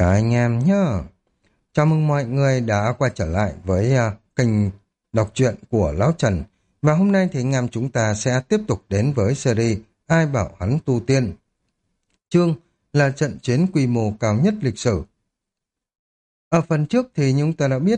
Chào anh em nhé. Chào mừng mọi người đã quay trở lại với kênh đọc truyện của Lão Trần. Và hôm nay thì anh em chúng ta sẽ tiếp tục đến với series Ai bảo hắn tu tiên. Chương là trận chiến quy mô cao nhất lịch sử. Ở phần trước thì chúng ta đã biết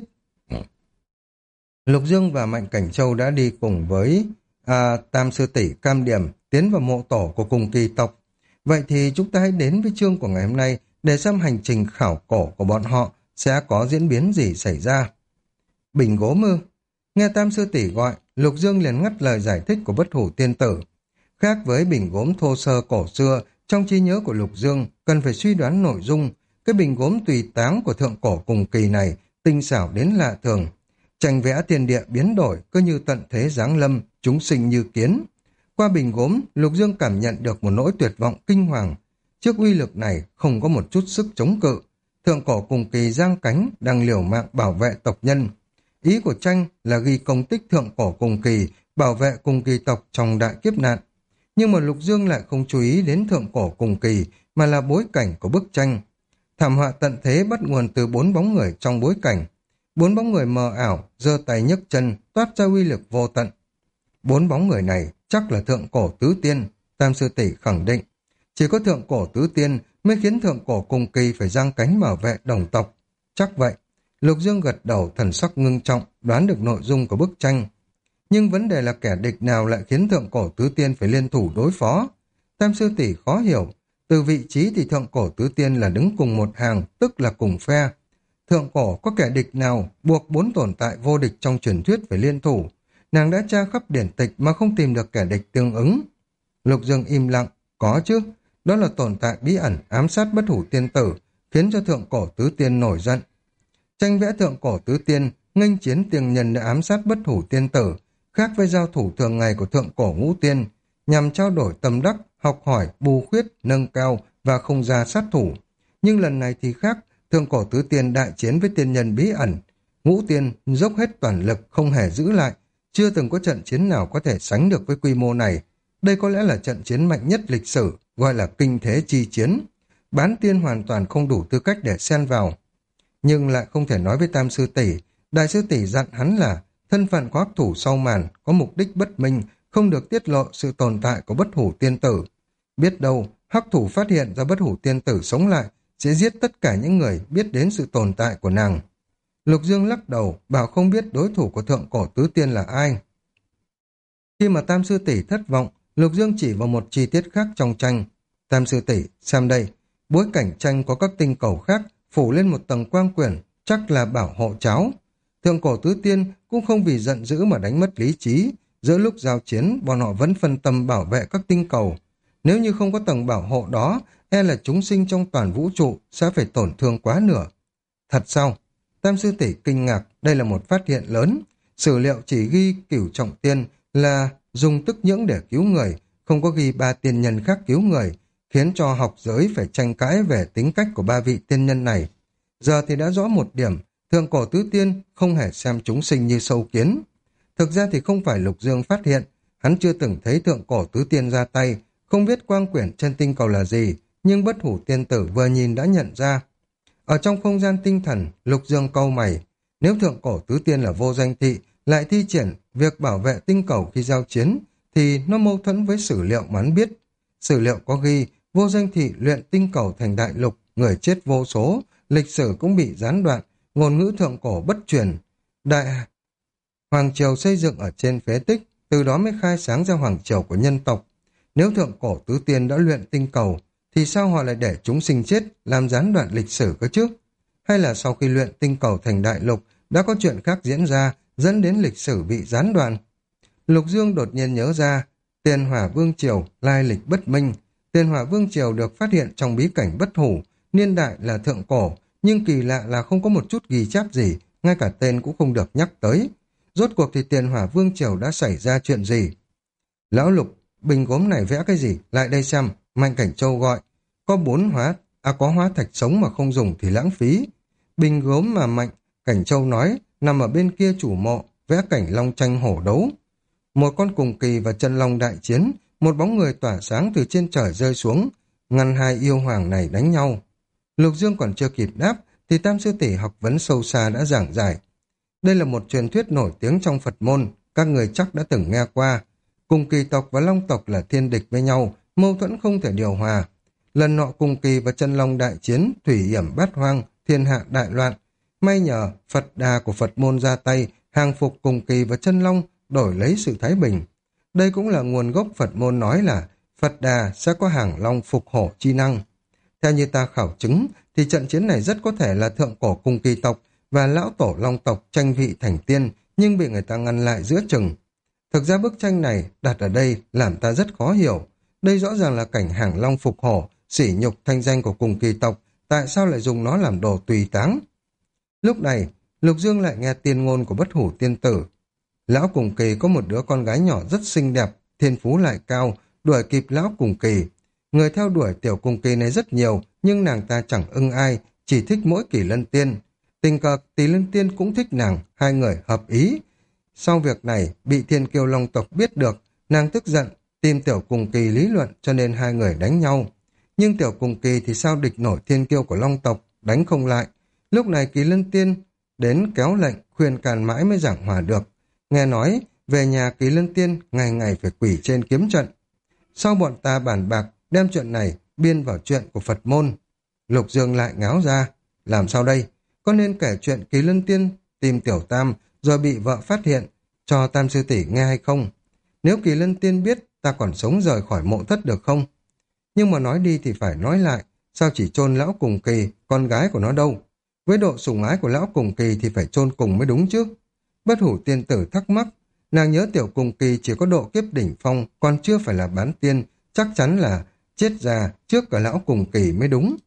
Lục Dương và Mạnh Cảnh Châu đã đi cùng với Tam Sư Tỷ Cam Điểm tiến vào mộ tổ của cùng kỳ tộc. Vậy thì chúng ta hãy đến với chương của ngày hôm nay để xem hành trình khảo cổ của bọn họ sẽ có diễn biến gì xảy ra. Bình gốm ư? Nghe Tam Sư Tỷ gọi, Lục Dương liền ngắt lời giải thích của Bất Hủ Tiên Tử. Khác với bình gốm thô sơ cổ xưa, trong trí nhớ của Lục Dương cần phải suy đoán nội dung. Cái bình gốm tùy táng của thượng cổ cùng kỳ này tinh xảo đến lạ thường. Tranh vẽ thiên địa biến đổi, cứ như tận thế giáng lâm, chúng sinh như kiến. Qua bình gốm, Lục Dương cảm nhận được một nỗi tuyệt vọng kinh hoàng. Trước uy lực này không có một chút sức chống cự. Thượng cổ cùng kỳ giang cánh đang liều mạng bảo vệ tộc nhân. Ý của tranh là ghi công tích thượng cổ cùng kỳ, bảo vệ cùng kỳ tộc trong đại kiếp nạn. Nhưng mà Lục Dương lại không chú ý đến thượng cổ cùng kỳ, mà là bối cảnh của bức tranh. Thảm họa tận thế bắt nguồn từ 4 bóng người trong bối cảnh. 4 bóng người mờ ảo, giơ tay nhấc chân, toát ra uy lực vô tận. 4 bóng người này chắc là thượng cổ tứ tiên, Tam Sư Tỷ khẳng định. Chỉ có thượng cổ tứ tiên mới khiến thượng cổ cùng kỳ phải giang cánh bảo vệ đồng tộc. Chắc vậy. Lục Dương gật đầu, thần sắc ngưng trọng, đoán được nội dung của bức tranh. Nhưng vấn đề là kẻ địch nào lại khiến thượng cổ tứ tiên phải liên thủ đối phó. Tam Sư Tỷ khó hiểu. Từ vị trí thì thượng cổ tứ tiên là đứng cùng một hàng, tức là cùng phe. Thượng cổ có kẻ địch nào buộc 4 tồn tại vô địch trong truyền thuyết phải liên thủ. Nàng đã tra khắp điển tịch mà không tìm được kẻ địch tương ứng. Lục Dương im lặng, có chứ. Đó là tồn tại bí ẩn ám sát Bất Hủ Tiên Tử, khiến cho thượng cổ tứ tiên nổi giận. Tranh vẽ thượng cổ tứ tiên, nghênh chiến tiền nhân đã ám sát Bất Hủ Tiên Tử, khác với giao thủ thường ngày của thượng cổ ngũ tiên, nhằm trao đổi tâm đắc, học hỏi, bù khuyết, nâng cao và không ra sát thủ. Nhưng lần này thì khác, thượng cổ tứ tiên đại chiến với tiên nhân bí ẩn. Ngũ tiên dốc hết toàn lực, không hề giữ lại. Chưa từng có trận chiến nào có thể sánh được với quy mô này. Đây có lẽ là trận chiến mạnh nhất lịch sử, gọi là kinh thế chi chiến. Bán tiên hoàn toàn không đủ tư cách để xen vào. Nhưng lại không thể nói với Tam Sư Tỷ. Đại Sư Tỷ dặn hắn là thân phận của hắc thủ sau màn có mục đích bất minh, không được tiết lộ sự tồn tại của Bất Hủ Tiên Tử. Biết đâu, hắc thủ phát hiện ra Bất Hủ Tiên Tử sống lại, sẽ giết tất cả những người biết đến sự tồn tại của nàng. Lục Dương lắc đầu, bảo không biết đối thủ của thượng cổ tứ tiên là ai. Khi mà Tam Sư Tỷ thất vọng, Lục Dương chỉ vào một chi tiết khác trong tranh. Tam Sư Tỷ, xem đây, bối cảnh tranh có các tinh cầu khác phủ lên một tầng quang quyển, chắc là bảo hộ cháo. Thượng cổ tứ tiên cũng không vì giận dữ mà đánh mất lý trí. Giữa lúc giao chiến, bọn họ vẫn phân tâm bảo vệ các tinh cầu. Nếu như không có tầng bảo hộ đó, e là chúng sinh trong toàn vũ trụ sẽ phải tổn thương quá nửa. Thật sao? Tam Sư Tỷ kinh ngạc, đây là một phát hiện lớn. Sử liệu chỉ ghi Cửu Trọng Tiên là dùng tức nhưỡng để cứu người, không có ghi 3 tiên nhân khác cứu người, khiến cho học giới phải tranh cãi về tính cách của 3 vị tiên nhân này. Giờ thì đã rõ một điểm, thượng cổ tứ tiên không hề xem chúng sinh như sâu kiến. Thực ra thì không phải Lục Dương phát hiện, hắn chưa từng thấy thượng cổ tứ tiên ra tay, không biết quang quyển trên tinh cầu là gì, nhưng Bất Hủ Tiên Tử vừa nhìn đã nhận ra. Ở trong không gian tinh thần, Lục Dương cau mày, nếu thượng cổ tứ tiên là vô danh thị, lại thi triển việc bảo vệ tinh cầu khi giao chiến, thì nó mâu thuẫn với sử liệu mà hắn biết. Sử liệu có ghi, vô danh thị luyện tinh cầu thành đại lục, người chết vô số, lịch sử cũng bị gián đoạn, ngôn ngữ thượng cổ bất truyền. Đại Hoàng Triều xây dựng ở trên phế tích, từ đó mới khai sáng ra Hoàng Triều của nhân tộc. Nếu thượng cổ tứ tiên đã luyện tinh cầu, thì sao họ lại để chúng sinh chết, làm gián đoạn lịch sử cơ chứ? Hay là sau khi luyện tinh cầu thành đại lục, đã có chuyện khác diễn ra, dẫn đến lịch sử bị gián đoạn? Lục Dương đột nhiên nhớ ra, Tiền Hỏa Vương Triều, lai lịch bất minh. Tiền Hỏa Vương Triều được phát hiện trong bí cảnh Bất Hủ, niên đại là thượng cổ, nhưng kỳ lạ là không có một chút ghi chép gì, ngay cả tên cũng không được nhắc tới. Rốt cuộc thì Tiền Hỏa Vương Triều đã xảy ra chuyện gì? Lão Lục, bình gốm này vẽ cái gì? Lại đây xem. Mạnh Cảnh Châu gọi. Có hóa thạch sống mà không dùng thì lãng phí. Bình gốm mà Mạnh Cảnh Châu nói nằm ở bên kia chủ mộ, vẽ cảnh long tranh hổ đấu. Một con cùng kỳ và chân long đại chiến, một bóng người tỏa sáng từ trên trời rơi xuống, ngăn hai yêu hoàng này đánh nhau. Lục Dương còn chưa kịp đáp, thì Tam Sư Tỷ học vấn sâu xa đã giảng giải. Đây là một truyền thuyết nổi tiếng trong Phật môn, các người chắc đã từng nghe qua. Cùng Kỳ tộc và Long tộc là thiên địch với nhau, mâu thuẫn không thể điều hòa. Lần nọ Cùng Kỳ và Chân Long đại chiến, thủy yểm bát hoang, thiên hạ đại loạn. May nhờ Phật Đà của Phật môn ra tay, hàng phục Cùng Kỳ và Chân Long, đổi lấy sự thái bình. Đây cũng là nguồn gốc Phật môn nói là Phật Đà sẽ có hàng long phục hổ chi năng. Theo như ta khảo chứng, thì trận chiến này rất có thể là thượng cổ Cùng Kỳ tộc và lão tổ Long tộc tranh vị thành tiên, nhưng bị người ta ngăn lại giữa chừng. Thực ra bức tranh này đặt ở đây làm ta rất khó hiểu. Đây rõ ràng là cảnh hàng long phục hổ, sỉ nhục thanh danh của Cùng Kỳ tộc, tại sao lại dùng nó làm đồ tùy táng? Lúc này, Lục Dương lại nghe tiên ngôn của Bất Hủ tiên tử. Lão Cùng Kỳ có một đứa con gái nhỏ rất xinh đẹp, thiên phú lại cao, đuổi kịp lão Cùng Kỳ. Người theo đuổi tiểu Cùng Kỳ này rất nhiều, nhưng nàng ta chẳng ưng ai, chỉ thích mỗi Kỳ Lân Tiên. Tình cờ Kỳ Lân Tiên cũng thích nàng, hai người hợp ý. Sau việc này, bị Thiên Kiêu Long tộc biết được, nàng tức giận, tìm tiểu Cùng Kỳ lý luận cho nên hai người đánh nhau. Nhưng tiểu Cùng Kỳ thì sao địch nổi Thiên Kiêu của Long tộc, đánh không lại. Lúc này Kỳ Lân Tiên đến kéo lệnh, khuyên can mãi mới giảng hòa được. Nghe nói, về nhà Kỳ Lân Tiên ngày ngày phải quỷ trên kiếm trận. Sau bọn ta bàn bạc, đem chuyện này biên vào chuyện của Phật môn. Lục Dương lại ngáo ra, làm sao đây? Có nên kể chuyện Kỳ Lân Tiên tìm Tiểu Tam rồi bị vợ phát hiện cho Tam Sư Tỷ nghe hay không? Nếu Kỳ Lân Tiên biết ta còn sống rời khỏi mộ thất được không? Nhưng mà nói đi thì phải nói lại, sao chỉ chôn lão Cùng Kỳ, con gái của nó đâu? Với độ sủng ái của lão Cùng Kỳ thì phải chôn cùng mới đúng chứ. Bất Hủ tiên tử thắc mắc, nàng nhớ tiểu Cùng Kỳ chỉ có độ kiếp đỉnh phong, còn chưa phải là bán tiên, chắc chắn là chết già trước cả lão Cùng Kỳ mới đúng.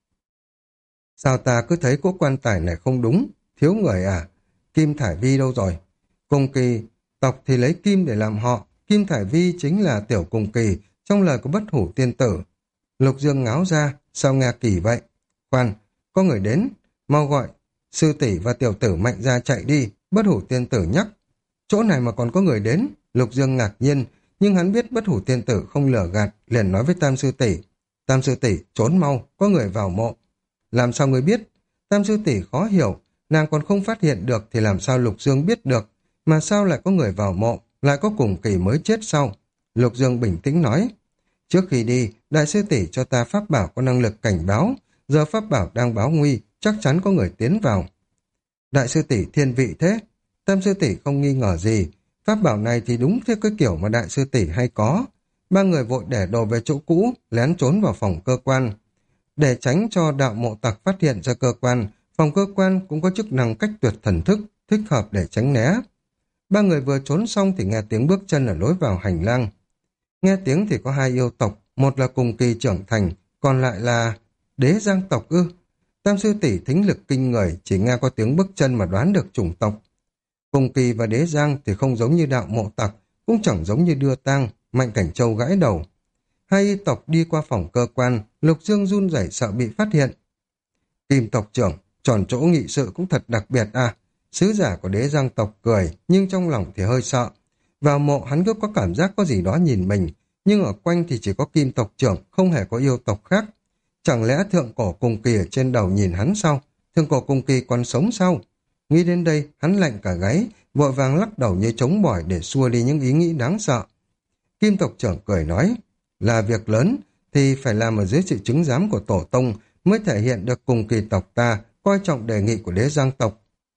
Sao ta cứ thấy cỗ quan tài này không đúng, thiếu người à? Kim Thải Vi đâu rồi? Cùng Kỳ tộc thì lấy kim để làm họ, Kim Thải Vi chính là tiểu Cùng Kỳ, trong lời của Bất Hủ tiên tử. Lục Dương ngáo ra, sao nghe kỳ vậy? Khoan, có người đến, mau gọi sư tỷ và tiểu tử Mạnh ra chạy đi. Bất Hủ tiên tử nhắc. Chỗ này mà còn có người đến. Lục Dương ngạc nhiên, nhưng hắn biết Bất Hủ tiên tử không lừa gạt, liền nói với Tam sư tỷ. Tam sư tỷ trốn mau, có người vào mộ. Làm sao người biết? Tam sư tỷ khó hiểu, nàng còn không phát hiện được thì làm sao Lục Dương biết được? Mà sao lại có người vào mộ, lại có Cùng Kỳ mới chết sau? Lục Dương bình tĩnh nói. Trước khi đi, đại sư tỷ cho ta pháp bảo có năng lực cảnh báo, giờ pháp bảo đang báo nguy, chắc chắn có người tiến vào. Đại sư tỷ thiên vị thế. Tam sư tỷ không nghi ngờ gì, pháp bảo này thì đúng theo cái kiểu mà đại sư tỷ hay có. Ba người vội để đồ về chỗ cũ, lén trốn vào phòng cơ quan. Để tránh cho đạo mộ tặc phát hiện ra cơ quan, phòng cơ quan cũng có chức năng cách tuyệt thần thức, thích hợp để tránh né. Ba người vừa trốn xong thì nghe tiếng bước chân ở lối vào hành lang. Nghe tiếng thì có hai yêu tộc, một là Cùng Kỳ trưởng thành, còn lại là Đế Giang tộc ư. Tam sư tỷ thính lực kinh người, chỉ nghe có tiếng bước chân mà đoán được chủng tộc. Cùng Kỳ và Đế Giang thì không giống như đạo mộ tặc, cũng chẳng giống như đưa tang. Mạnh Cảnh Châu gãi đầu. Hai y tộc đi qua phòng cơ quan, Lục Dương run rẩy sợ bị phát hiện. Kim tộc trưởng, tròn chỗ nghị sự cũng thật đặc biệt à. Sứ giả của Đế Giang tộc cười, nhưng trong lòng thì hơi sợ. Vào mộ hắn cứ có cảm giác có gì đó nhìn mình, nhưng ở quanh thì chỉ có Kim tộc trưởng, không hề có yêu tộc khác. Chẳng lẽ thượng cổ Cùng Kỳ ở trên đầu nhìn hắn sao? Thượng cổ Cùng Kỳ còn sống sao? Nghĩ đến đây, hắn lạnh cả gáy, vội vàng lắc đầu như trống bỏi để xua đi những ý nghĩ đáng sợ. Kim tộc trưởng cười nói, là việc lớn thì phải làm ở dưới sự chứng giám của tổ tông mới thể hiện được Cùng Kỳ tộc ta coi trọng đề nghị của Đế Giang tộc.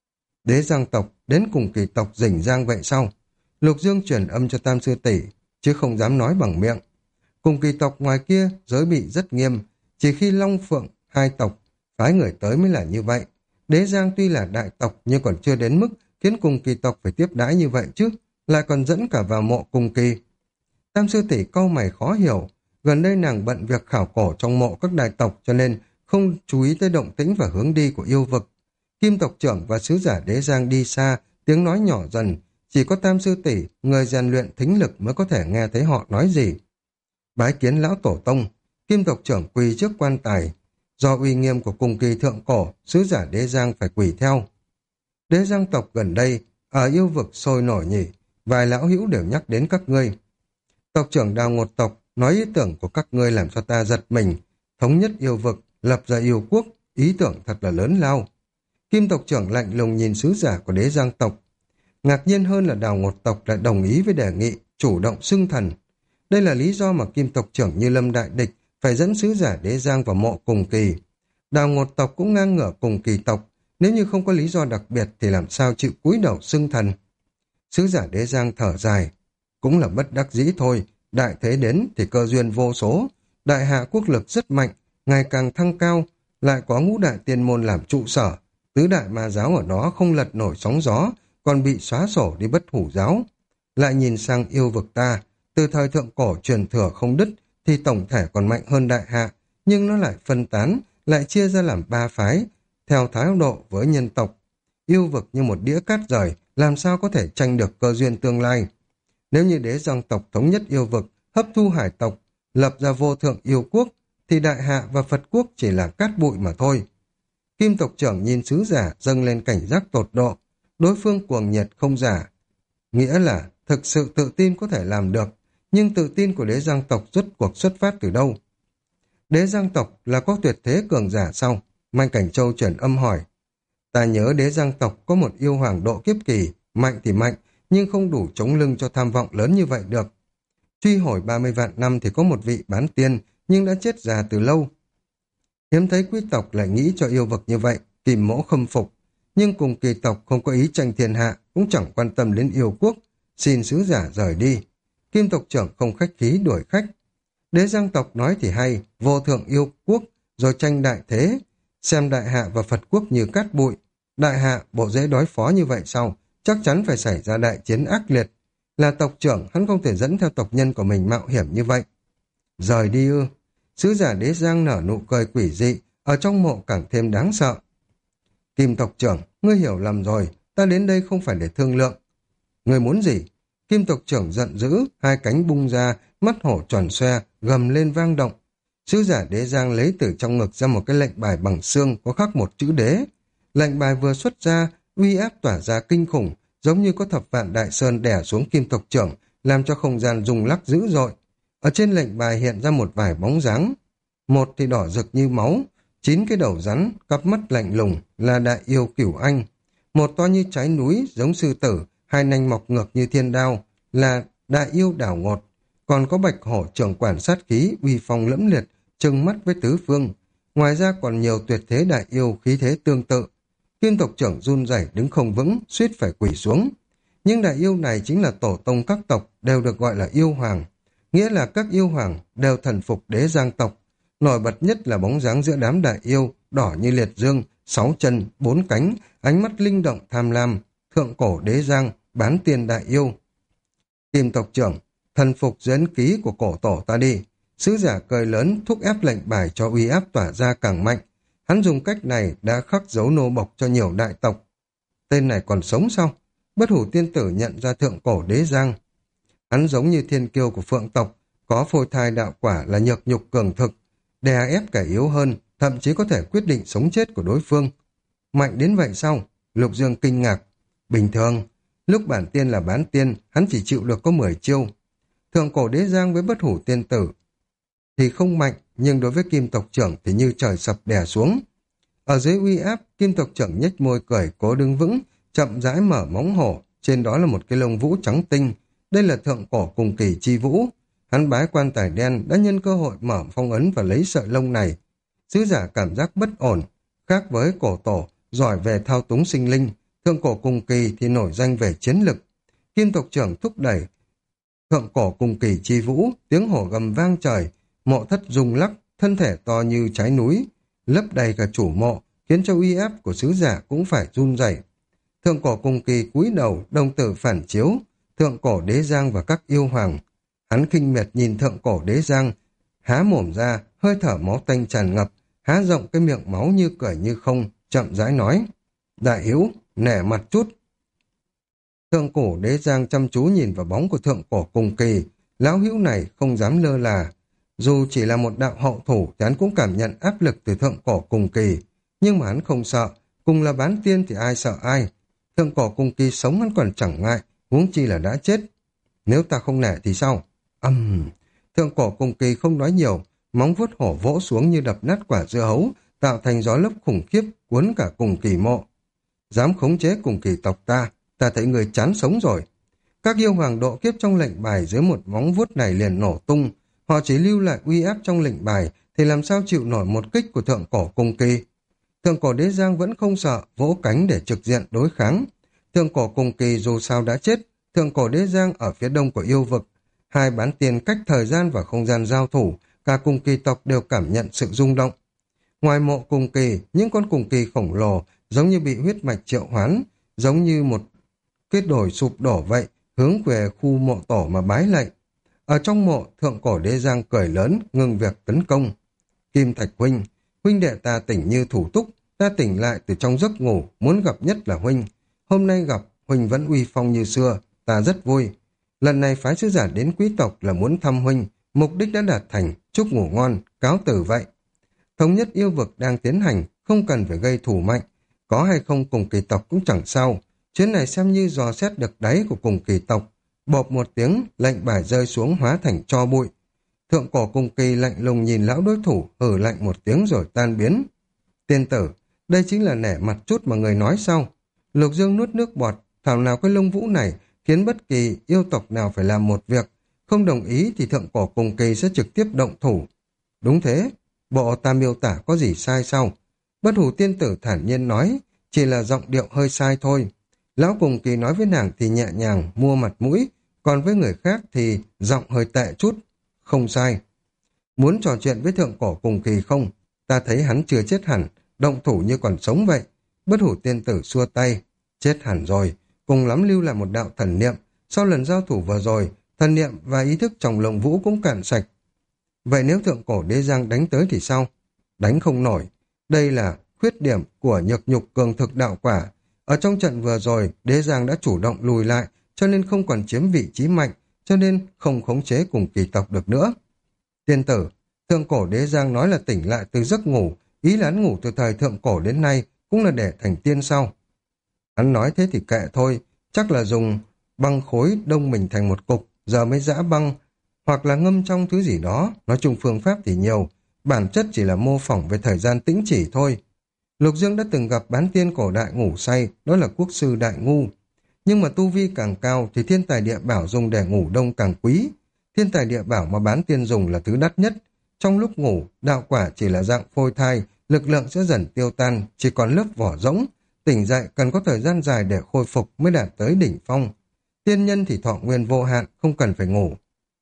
Đế Giang tộc đến Cùng Kỳ tộc rình rang vậy sao? Lục Dương truyền âm cho Tam sư tỷ, chứ không dám nói bằng miệng. Cùng Kỳ tộc ngoài kia giới bị rất nghiêm, chỉ khi Long Phượng hai tộc phái người tới mới là như vậy. Đế Giang tuy là đại tộc nhưng còn chưa đến mức khiến Cùng Kỳ tộc phải tiếp đãi như vậy chứ, lại còn dẫn cả vào mộ Cùng Kỳ. Tam sư tỷ cau mày khó hiểu, gần đây nàng bận việc khảo cổ trong mộ các đại tộc cho nên không chú ý tới động tĩnh và hướng đi của yêu vực. Kim tộc trưởng và sứ giả Đế Giang đi xa, tiếng nói nhỏ dần, chỉ có Tam sư tỷ, người rèn luyện thính lực mới có thể nghe thấy họ nói gì. Bái kiến lão tổ tông, Kim tộc trưởng quỳ trước quan tài. Do uy nghiêm của Cùng Kỳ thượng cổ, sứ giả Đế Giang phải quỳ theo. Đế Giang tộc gần đây, ở yêu vực sôi nổi nhỉ, vài lão hữu đều nhắc đến các ngươi. Tộc trưởng Đào Ngột tộc nói ý tưởng của các ngươi làm cho ta giật mình, thống nhất yêu vực lập ra yêu quốc, ý tưởng thật là lớn lao. Kim tộc trưởng lạnh lùng nhìn sứ giả của đế giang tộc. Ngạc nhiên hơn là Đào Ngột tộc lại đồng ý với đề nghị, chủ động xưng thần. Đây là lý do mà Kim tộc trưởng Như Lâm đại địch phải dẫn sứ giả đế giang vào mộ Cùng Kỳ. Đào Ngột tộc cũng ngang ngửa Cùng Kỳ tộc, nếu như không có lý do đặc biệt thì làm sao chịu cúi đầu xưng thần. Sứ giả đế giang thở dài, cũng là bất đắc dĩ thôi, đại thế đến thì cơ duyên vô số, đại hạ quốc lực rất mạnh, ngày càng thăng cao, lại có ngũ đại tiên môn làm trụ sở, tứ đại ma giáo ở đó không lật nổi sóng gió, còn bị xóa sổ đi bất hủ giáo. Lại nhìn sang yêu vực ta, từ thời thượng cổ truyền thừa không đứt thì tổng thể còn mạnh hơn đại hạ, nhưng nó lại phân tán, lại chia ra làm ba phái, theo thái độ với nhân tộc. Yêu vực như một đĩa cát rời, làm sao có thể tranh được cơ duyên tương lai. Nếu như đế giang tộc thống nhất yêu vực, hấp thu hải tộc, lập ra vô thượng yêu quốc, thì đại hạ và Phật quốc chỉ là cát bụi mà thôi. Kim tộc trưởng nhìn sứ giả dâng lên cảnh giác tột độ, đối phương cuồng nhiệt không giả. Nghĩa là thực sự tự tin có thể làm được, nhưng tự tin của đế giang tộc rốt cuộc xuất phát từ đâu? Đế giang tộc là có tuyệt thế cường giả sao? Mạnh Cảnh Châu chuyển âm hỏi. Ta nhớ đế giang tộc có một yêu hoàng độ kiếp kỳ, mạnh thì mạnh, nhưng không đủ chống lưng cho tham vọng lớn như vậy được. Truy hồi 30 vạn năm thì có một vị bán tiên, nhưng đã chết già từ lâu. Hiếm thấy quý tộc lại nghĩ cho yêu vực như vậy, Kim Mỗ khâm phục. Nhưng cùng Kỳ tộc không có ý tranh thiên hạ, cũng chẳng quan tâm đến yêu quốc, xin sứ giả rời đi. Kim tộc trưởng không khách khí đuổi khách. Đế giang tộc nói thì hay, vô thượng yêu quốc, rồi tranh đại thế, xem đại hạ và Phật quốc như cát bụi. Đại hạ bộ dễ đối phó như vậy sau, chắc chắn phải xảy ra đại chiến ác liệt. Là tộc trưởng, hắn không thể dẫn theo tộc nhân của mình mạo hiểm như vậy. Rời đi ư? Sứ giả đế giang nở nụ cười quỷ dị, ở trong mộ càng thêm đáng sợ. Kim tộc trưởng, ngươi hiểu lầm rồi, ta đến đây không phải để thương lượng. Ngươi muốn gì? Kim tộc trưởng giận dữ, hai cánh bung ra, mắt hổ tròn xoe, gầm lên vang động. Sứ giả đế giang lấy từ trong ngực ra một cái lệnh bài bằng xương có khắc một chữ đế. Lệnh bài vừa xuất ra, uy áp tỏa ra kinh khủng, giống như có thập vạn đại sơn đè xuống kim tộc trưởng, làm cho không gian rung lắc dữ dội. Ở trên lệnh bài hiện ra một vài bóng dáng. Một thì đỏ rực như máu, 9 cái đầu rắn, cặp mắt lạnh lùng là đại yêu Cửu Anh. Một to như trái núi, giống sư tử, hai nanh mọc ngược như thiên đao, là đại yêu Đào Ngột. Còn có bạch hổ trưởng quản sát khí, uy phong lẫm liệt, trừng mắt với tứ phương. Ngoài ra còn nhiều tuyệt thế đại yêu khí thế tương tự. Kim tộc trưởng run rẩy đứng không vững, suýt phải quỳ xuống. Nhưng đại yêu này chính là tổ tông các tộc, đều được gọi là yêu hoàng. Nghĩa là các yêu hoàng đều thần phục đế giang tộc. Nổi bật nhất là bóng dáng giữa đám đại yêu, đỏ như liệt dương, 6 chân, 4 cánh, ánh mắt linh động tham lam, thượng cổ đế giang, bán tiên đại yêu. Kim tộc trưởng, thần phục dưới ấn ký của cổ tổ ta đi. Sứ giả cười lớn thúc ép lệnh bài cho uy áp tỏa ra càng mạnh. Hắn dùng cách này đã khắc dấu nô bộc cho nhiều đại tộc. Tên này còn sống sao? Bất hủ tiên tử nhận ra thượng cổ đế giang. Hắn giống như thiên kiêu của phượng tộc, có phôi thai đạo quả là nhược nhục cường thực, đè ép kẻ yếu hơn, thậm chí có thể quyết định sống chết của đối phương. Mạnh đến vậy sao? Lục Dương kinh ngạc. Bình thường, lúc bản tiên là bán tiên, hắn chỉ chịu được có 10 chiêu. Thượng cổ đế giang với bất hủ tiên tử thì không mạnh, nhưng đối với kim tộc trưởng thì như trời sập đè xuống. Ở dưới uy áp, kim tộc trưởng nhếch môi cười cố đứng vững, chậm rãi mở móng hổ, trên đó là một cái lông vũ trắng tinh. Đây là thượng cổ cùng kỳ chi vũ. Hắn bái quan tài đen đã nhân cơ hội mở phong ấn và lấy sợi lông này. Sứ giả cảm giác bất ổn, khác với cổ tổ, giỏi về thao túng sinh linh, thượng cổ cùng kỳ thì nổi danh về chiến lực. Kim tộc trưởng thúc đẩy thượng cổ cùng kỳ chi vũ, tiếng hổ gầm vang trời, mộ thất rung lắc, thân thể to như trái núi, lấp đầy cả chủ mộ, khiến cho uy áp của sứ giả cũng phải run rẩy. Thượng cổ cùng kỳ cúi đầu, đồng tử phản chiếu, thượng cổ đế giang và các yêu hoàng. Hắn khinh miệt nhìn thượng cổ đế giang, há mồm ra, hơi thở máu tanh tràn ngập, há rộng cái miệng máu như cười như không, chậm rãi nói. Đại hữu, nể mặt chút. Thượng cổ đế giang chăm chú nhìn vào bóng của thượng cổ cùng kỳ, lão hữu này không dám lơ là. Dù chỉ là một đạo hậu thủ thì hắn cũng cảm nhận áp lực từ thượng cổ cùng kỳ, nhưng mà hắn không sợ, cùng là bán tiên thì ai sợ ai. Thượng cổ cùng kỳ sống hắn còn chẳng ngại, huống chi là đã chết. Nếu ta không nể thì sao? Thượng cổ cùng kỳ không nói nhiều, móng vuốt hổ vỗ xuống như đập nát quả dưa hấu, tạo thành gió lốc khủng khiếp cuốn cả cùng kỳ mộ. Dám khống chế cùng kỳ tộc ta thấy người chán sống rồi. Các yêu hoàng độ kiếp trong lệnh bài dưới một móng vuốt này liền nổ tung. Họ chỉ lưu lại uy áp trong lệnh bài thì làm sao chịu nổi một kích của thượng cổ cung kỳ. Thượng cổ đế giang vẫn không sợ, vỗ cánh để trực diện đối kháng. Thượng cổ cung kỳ dù sao đã chết, thượng cổ đế giang ở phía đông của yêu vực. Hai bán tiền cách thời gian và không gian giao thủ, cả cung kỳ tộc đều cảm nhận sự rung động. Ngoài mộ cung kỳ, những con cung kỳ khổng lồ giống như bị huyết mạch triệu hoán, giống như một kết đổi sụp đổ vậy, hướng về khu mộ tổ mà bái lạy. Ở trong mộ, thượng cổ đế giang cười lớn, ngừng việc tấn công. Kim Thạch huynh, huynh đệ ta tỉnh như thủ túc, ta tỉnh lại từ trong giấc ngủ, muốn gặp nhất là huynh. Hôm nay gặp, huynh vẫn uy phong như xưa, ta rất vui. Lần này phái sứ giả đến quý tộc là muốn thăm huynh, mục đích đã đạt thành, chúc ngủ ngon, cáo từ vậy. Thống nhất yêu vực đang tiến hành, không cần phải gây thủ mạnh. Có hay không cùng kỳ tộc cũng chẳng sao. Chuyến này xem như dò xét được đáy của cùng kỳ tộc. Bộp một tiếng, lệnh bài rơi xuống hóa thành tro bụi. Thượng cổ cùng kỳ lạnh lùng nhìn lão đối thủ, hử lạnh một tiếng rồi tan biến. Tiên tử, đây chính là nể mặt chút mà người nói sau. Lục Dương nuốt nước bọt, thảo nào cái lông vũ này khiến bất kỳ yêu tộc nào phải làm một việc. Không đồng ý thì thượng cổ cùng kỳ sẽ trực tiếp động thủ. Đúng thế, bộ ta miêu tả có gì sai sao? Bất hủ tiên tử thản nhiên nói, chỉ là giọng điệu hơi sai thôi. Lão cùng kỳ nói với nàng thì nhẹ nhàng, mua mặt mũi, còn với người khác thì giọng hơi tệ chút. Không sai. Muốn trò chuyện với thượng cổ cùng kỳ không? Ta thấy hắn chưa chết hẳn, động thủ như còn sống vậy. Bất hủ tiên tử xua tay. Chết hẳn rồi, cùng lắm lưu lại một đạo thần niệm. Sau lần giao thủ vừa rồi, thần niệm và ý thức trong lồng vũ cũng cạn sạch. Vậy nếu thượng cổ đế giang đánh tới thì sao? Đánh không nổi. Đây là khuyết điểm của nhược nhục cường thực đạo quả. Ở trong trận vừa rồi, đế giang đã chủ động lùi lại, cho nên không còn chiếm vị trí mạnh, cho nên không khống chế cùng kỳ tộc được nữa. Tiên tử, thượng cổ đế giang nói là tỉnh lại từ giấc ngủ, ý là hắn ngủ từ thời thượng cổ đến nay, cũng là để thành tiên sau. Hắn nói thế thì kệ thôi, chắc là dùng băng khối đông mình thành một cục, giờ mới giã băng, hoặc là ngâm trong thứ gì đó, nói chung phương pháp thì nhiều, bản chất chỉ là mô phỏng về thời gian tĩnh chỉ thôi. Lục Dương đã từng gặp bán tiên cổ đại ngủ say, đó là quốc sư đại ngu. Nhưng mà tu vi càng cao thì thiên tài địa bảo dùng để ngủ đông càng quý. Thiên tài địa bảo mà bán tiên dùng là thứ đắt nhất. Trong lúc ngủ, đạo quả chỉ là dạng phôi thai, lực lượng sẽ dần tiêu tan, chỉ còn lớp vỏ rỗng. Tỉnh dậy cần có thời gian dài để khôi phục mới đạt tới đỉnh phong. Tiên nhân thì thọ nguyên vô hạn, không cần phải ngủ.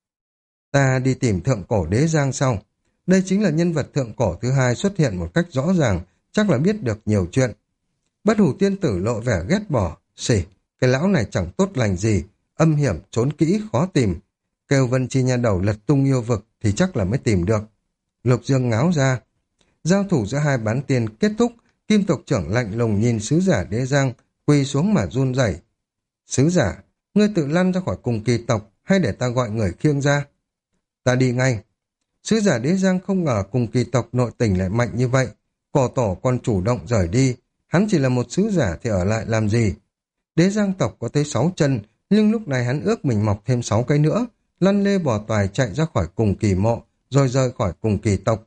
Ta đi tìm thượng cổ đế giang sau. Đây chính là nhân vật thượng cổ thứ hai xuất hiện một cách rõ ràng, chắc là biết được nhiều chuyện. Bất hủ tiên tử lộ vẻ ghét bỏ. Xỉ, cái lão này chẳng tốt lành gì, âm hiểm, trốn kỹ, khó tìm. Kêu Vân Chi nha đầu lật tung yêu vực thì chắc là mới tìm được. Lục Dương ngáo ra. Giao thủ giữa hai bán tiên kết thúc, Kim tộc trưởng lạnh lùng nhìn sứ giả đế giang, quỳ xuống mà run rẩy. Sứ giả, ngươi tự lăn ra khỏi cùng kỳ tộc, hay để ta gọi người khiêng ra? Ta đi ngay. Sứ giả đế giang không ngờ cùng kỳ tộc nội tình lại mạnh như vậy. Cổ tổ còn chủ động rời đi, hắn chỉ là một sứ giả thì ở lại làm gì? Đế giang tộc có tới 6 chân, nhưng lúc này hắn ước mình mọc thêm 6 cái nữa, lăn lê bò toài chạy ra khỏi cùng kỳ mộ, rồi rời khỏi cùng kỳ tộc.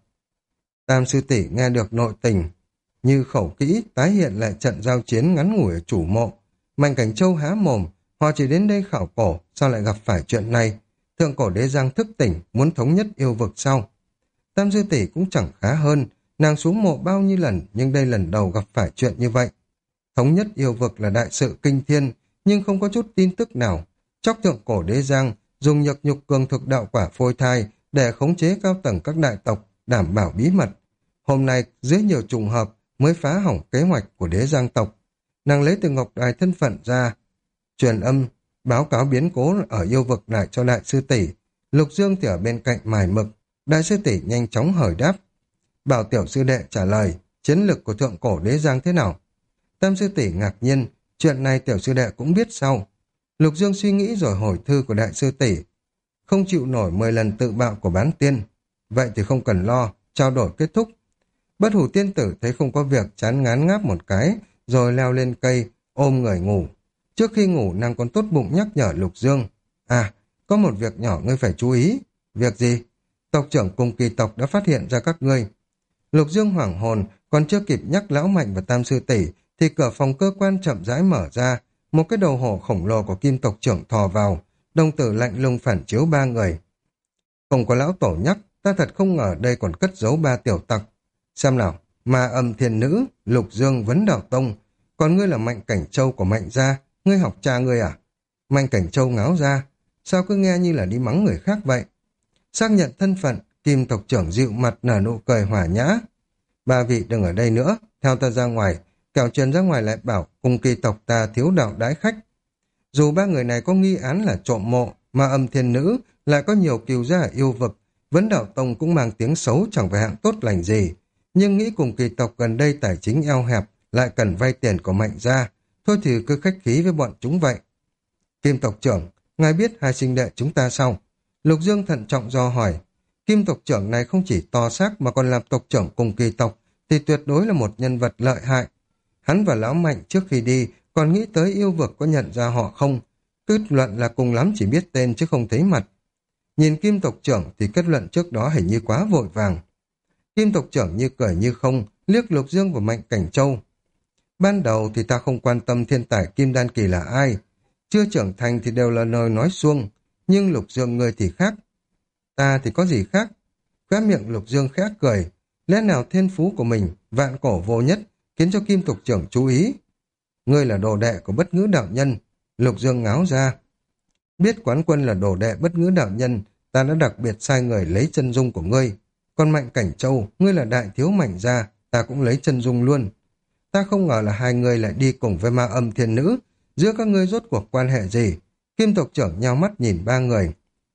Tam sư tỷ nghe được nội tình, như khẩu kỹ tái hiện lại trận giao chiến ngắn ngủi ở chủ mộ. Mạnh Cảnh Châu há mồm, họ chỉ đến đây khảo cổ, sao lại gặp phải chuyện này? Thượng cổ đế giang thức tỉnh, muốn thống nhất yêu vực sau. Tam sư tỷ cũng chẳng khá hơn, nàng xuống mộ bao nhiêu lần nhưng đây lần đầu gặp phải chuyện như vậy. Thống nhất yêu vực là đại sự kinh thiên, nhưng không có chút tin tức nào. Chóc thượng cổ đế giang dùng nhược nhục cường thực đạo quả phôi thai để khống chế cao tầng các đại tộc, đảm bảo bí mật. Hôm nay dưới nhiều trùng hợp mới phá hỏng kế hoạch của đế giang tộc. Nàng lấy từ ngọc đài thân phận ra, truyền âm báo cáo biến cố ở yêu vực lại cho đại sư tỷ. Lục Dương thì ở bên cạnh mài mực. Đại sư tỷ nhanh chóng hỏi đáp. Bảo tiểu sư đệ trả lời, chiến lực của thượng cổ đế giang thế nào? Tam sư tỷ ngạc nhiên, chuyện này tiểu sư đệ cũng biết sau. Lục Dương suy nghĩ rồi hồi thư của đại sư tỷ. Không chịu nổi 10 lần tự bạo của bán tiên. Vậy thì không cần lo, trao đổi kết thúc. Bất hủ tiên tử thấy không có việc, chán ngán ngáp một cái, rồi leo lên cây, ôm người ngủ. Trước khi ngủ nàng còn tốt bụng nhắc nhở Lục Dương. À, có một việc nhỏ ngươi phải chú ý. Việc gì? tộc trưởng cùng kỳ tộc đã phát hiện ra các ngươi. Lục Dương hoảng hồn, còn chưa kịp nhắc Lão Mạnh và Tam Sư Tỷ, thì cửa phòng cơ quan chậm rãi mở ra, một cái đầu hổ khổng lồ của Kim tộc trưởng thò vào, đồng tử lạnh lùng phản chiếu ba người. Không có lão tổ nhắc, ta thật không ngờ đây còn cất giấu ba tiểu tặc. Xem nào, Ma Âm Thiên Nữ, Lục Dương Vấn Đạo Tông, còn ngươi là Mạnh Cảnh Châu của Mạnh gia, ngươi học cha ngươi à? Mạnh Cảnh Châu ngáo ra, sao cứ nghe như là đi mắng người khác vậy? Xác nhận thân phận, Kim tộc trưởng dịu mặt nở nụ cười hòa nhã. Ba vị đừng ở đây nữa, theo ta ra ngoài, kẻo truyền ra ngoài lại bảo cùng kỳ tộc ta thiếu đạo đãi khách. Dù ba người này có nghi án là trộm mộ, Ma Âm Thiên Nữ lại có nhiều kiều gia ở yêu vực, Vấn Đạo Tông cũng mang tiếng xấu chẳng phải hạng tốt lành gì. Nhưng nghĩ cùng kỳ tộc gần đây tài chính eo hẹp, lại cần vay tiền của Mạnh gia, thôi thì cứ khách khí với bọn chúng vậy. Kim tộc trưởng, ngài biết hai sinh đệ chúng ta sao? Lục Dương thận trọng do hỏi. Kim tộc trưởng này không chỉ to xác mà còn làm tộc trưởng cùng kỳ tộc, thì tuyệt đối là một nhân vật lợi hại. Hắn và Lão Mạnh trước khi đi còn nghĩ tới yêu vực có nhận ra họ không. Kết luận là cùng lắm chỉ biết tên chứ không thấy mặt. Nhìn Kim tộc trưởng thì kết luận trước đó hình như quá vội vàng. Kim tộc trưởng như cười như không, liếc Lục Dương và Mạnh Cảnh Châu. Ban đầu thì ta không quan tâm thiên tài Kim Đan Kỳ là ai. Chưa trưởng thành thì đều là lời nói suông, nhưng Lục Dương ngươi thì khác. Ta thì có gì khác? Khóe miệng Lục Dương khẽ cười. Lẽ nào thiên phú của mình, vạn cổ vô nhất, khiến cho Kim tộc trưởng chú ý? Ngươi là đồ đệ của Bất Ngữ đạo nhân. Lục Dương ngáo ra. Biết Quán Quân là đồ đệ Bất Ngữ đạo nhân, ta đã đặc biệt sai người lấy chân dung của ngươi. Còn Mạnh Cảnh Châu, ngươi là đại thiếu Mạnh gia, ta cũng lấy chân dung luôn. Ta không ngờ là hai người lại đi cùng với Ma Âm Thiên Nữ. Giữa các ngươi rốt cuộc quan hệ gì? Kim tộc trưởng nhao mắt nhìn ba người.